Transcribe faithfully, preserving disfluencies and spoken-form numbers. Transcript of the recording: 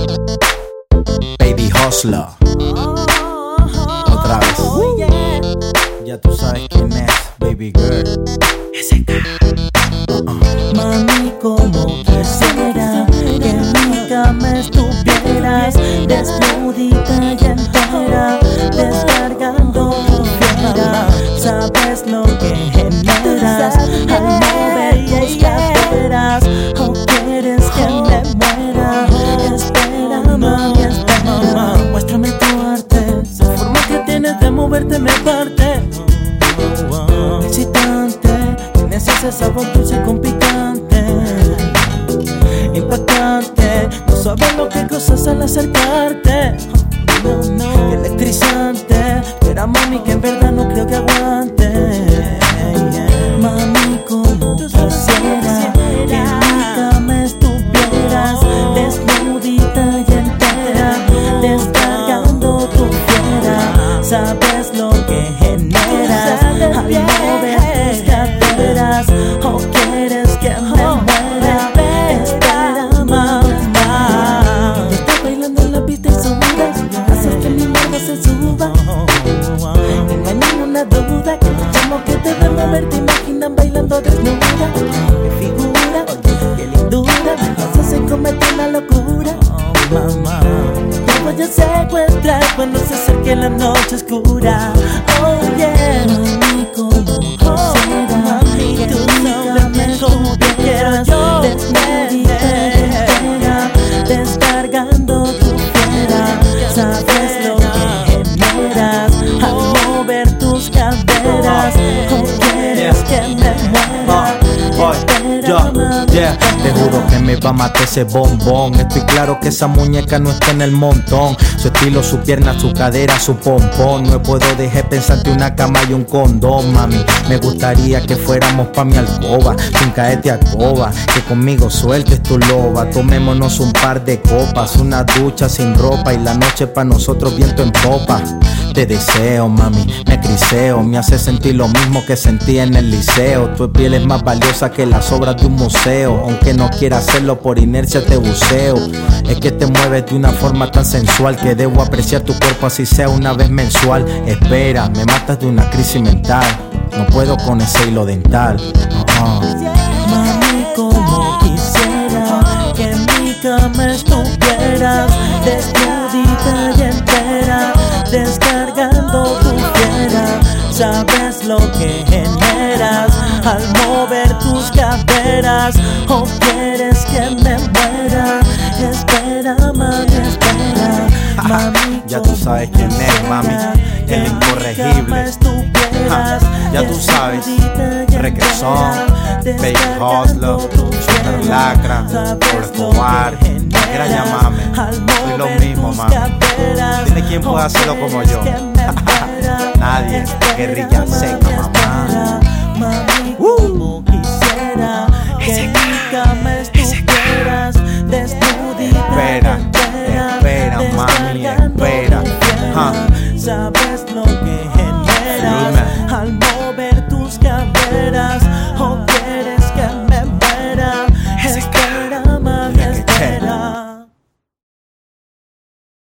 Baby Hustler. Otra vez. Ya tú sabes quién es, baby girl. S K. Uh-uh. Mami, como quisiera que en mi cama estuvieras desnudita y entera, descargando tu fiera. Sabes lo que generas al mover tus caderas. O quieres que me muera. Espera, mami, espera. Muéstrame tu arte. La forma que tienes de moverte me parte. Excitante, tienes ese sabor dulce con picante. Impactante, no sabes lo que cruzas al acercarte. No, no, electrizante, pero mami que en verdad no creo que aguante. Mami, como quisiera que en mi cama estuvieras desnudita y entera, descargando tu fiera. Sabes lo que generas al mover tus caderas. O quieres que me muera. Espera, mamá. Estás bailando en la pista y sudas, haces que mi mano se suba. Y no hay ninguna duda que los chamos que te ven mover te imaginan bailando desnuda. Qué figura, qué lindura, nos hacen cometer la locura. Mamá, te voy a secuestrar cuando se acerque la noche oscura. Oh yeah, mami, como quisiera mami, que tú sabes como te quiero yo, desnudita y entera, descargando tu fiera. Sabes lo que generas al mover tus caderas. O quieres que me muera. Yo, yeah, te juro que me va a matar ese bombón. Estoy claro que esa muñeca no está en el montón. Su estilo, su pierna, su cadera, su pompón. No puedo dejar pensarte una cama y un condón, mami. Me gustaría que fuéramos pa' mi alcoba, sin caerte a coba, que conmigo sueltes tu loba. Tomémonos un par de copas, una ducha sin ropa y la noche pa' nosotros viento en popa. Te deseo, mami, me criseo, me hace sentir lo mismo que sentí en el liceo. Tu piel es más valiosa que las obras de un museo. Aunque no quiera hacerlo, por inercia te buceo. Es que te mueves de una forma tan sensual que debo apreciar tu cuerpo así sea una vez mensual. Espera, me matas de una crisis mental. No puedo con ese hilo dental. uh-uh. Mami, como quisiera que en mi cama estuvieras desnudita y entera, descargando tu fiera. Sabes lo que generas al mover tus caderas. O quieres que me muera. Espera, mami, espera. Mami, ya tú sabes quién es, mami, el incorregible. Ja, ya tú sabes, regresón, Baby Hustler, Super Lacra, por Escobar, quiera llamarme, soy lo mismo, mami. Dime quién puede hacerlo como yo. Nadie, guerrilla seca, mamá. Mami, como quisiera que en mi cama estuvieras desnudita. Espera, espera, mami, espera. Huh. Sabes lo que generas al mover tus caderas. Oh,